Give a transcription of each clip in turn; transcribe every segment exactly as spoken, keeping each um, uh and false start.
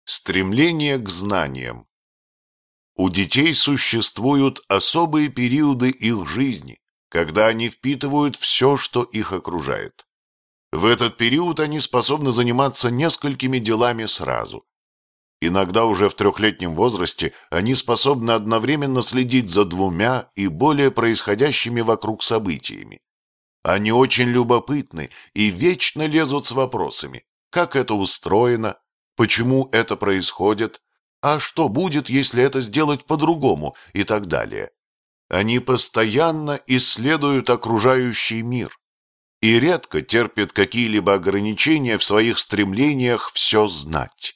Стремление к знаниям. У детей существуют особые периоды их жизни, когда они впитывают все, что их окружает. В этот период они способны заниматься несколькими делами сразу. Иногда уже в трехлетнем возрасте они способны одновременно следить за двумя и более происходящими вокруг событиями. Они очень любопытны и вечно лезут с вопросами, как это устроено, почему это происходит, а что будет, если это сделать по-другому и так далее. Они постоянно исследуют окружающий мир и редко терпят какие-либо ограничения в своих стремлениях все знать.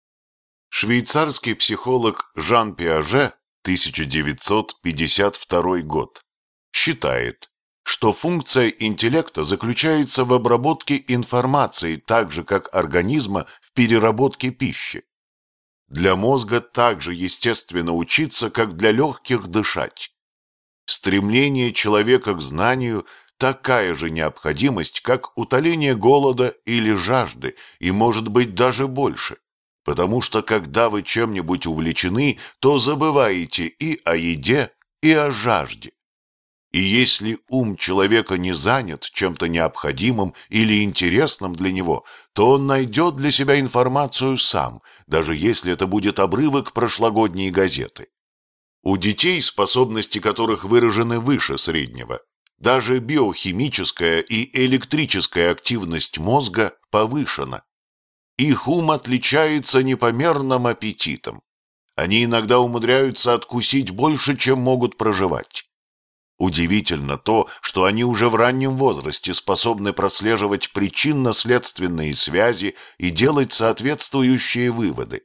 Швейцарский психолог Жан Пиаже, тысяча девятьсот пятьдесят второй год, считает, что функция интеллекта заключается в обработке информации так же, как организма в переработке пищи. Для мозга также естественно учиться, как для легких дышать. Стремление человека к знанию – такая же необходимость, как утоление голода или жажды, и может быть даже больше. Потому что когда вы чем-нибудь увлечены, то забываете и о еде, и о жажде. И если ум человека не занят чем-то необходимым или интересным для него, то он найдет для себя информацию сам, даже если это будет обрывок прошлогодней газеты. У детей, способности которых выражены выше среднего, даже биохимическая и электрическая активность мозга повышена. Их ум отличается непомерным аппетитом. Они иногда умудряются откусить больше, чем могут прожевать. Удивительно то, что они уже в раннем возрасте способны прослеживать причинно-следственные связи и делать соответствующие выводы.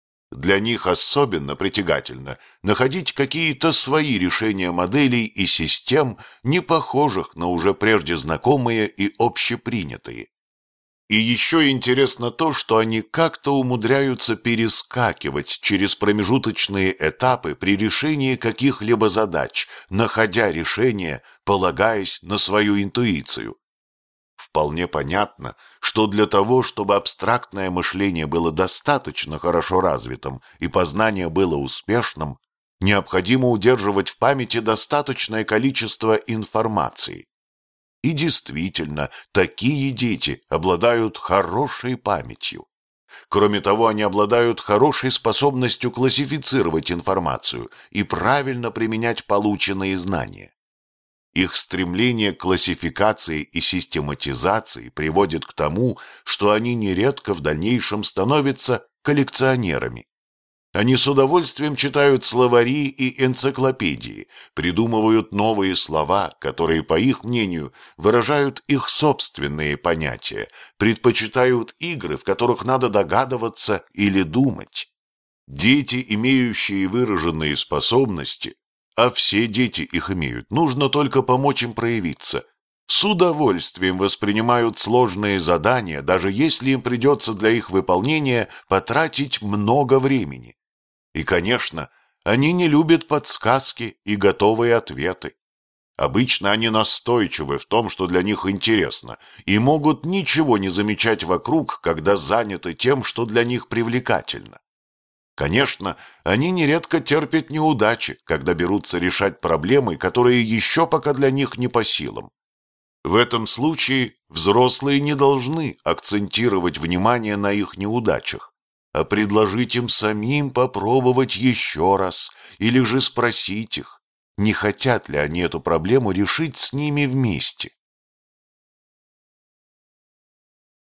Для них особенно притягательно находить какие-то свои решения моделей и систем, не похожих на уже прежде знакомые и общепринятые. И еще интересно то, что они как-то умудряются перескакивать через промежуточные этапы при решении каких-либо задач, находя решение, полагаясь на свою интуицию. Вполне понятно, что для того, чтобы абстрактное мышление было достаточно хорошо развитым и познание было успешным, необходимо удерживать в памяти достаточное количество информации. И действительно, такие дети обладают хорошей памятью. Кроме того, они обладают хорошей способностью классифицировать информацию и правильно применять полученные знания. Их стремление к классификации и систематизации приводит к тому, что они нередко в дальнейшем становятся коллекционерами. Они с удовольствием читают словари и энциклопедии, придумывают новые слова, которые, по их мнению, выражают их собственные понятия, предпочитают игры, в которых надо догадываться или думать. Дети, имеющие выраженные способности, а все дети их имеют, нужно только помочь им проявиться, с удовольствием воспринимают сложные задания, даже если им придется для их выполнения потратить много времени. И, конечно, они не любят подсказки и готовые ответы. Обычно они настойчивы в том, что для них интересно, и могут ничего не замечать вокруг, когда заняты тем, что для них привлекательно. Конечно, они нередко терпят неудачи, когда берутся решать проблемы, которые еще пока для них не по силам. В этом случае взрослые не должны акцентировать внимание на их неудачах, а предложить им самим попробовать еще раз, или же спросить их, не хотят ли они эту проблему решить с ними вместе.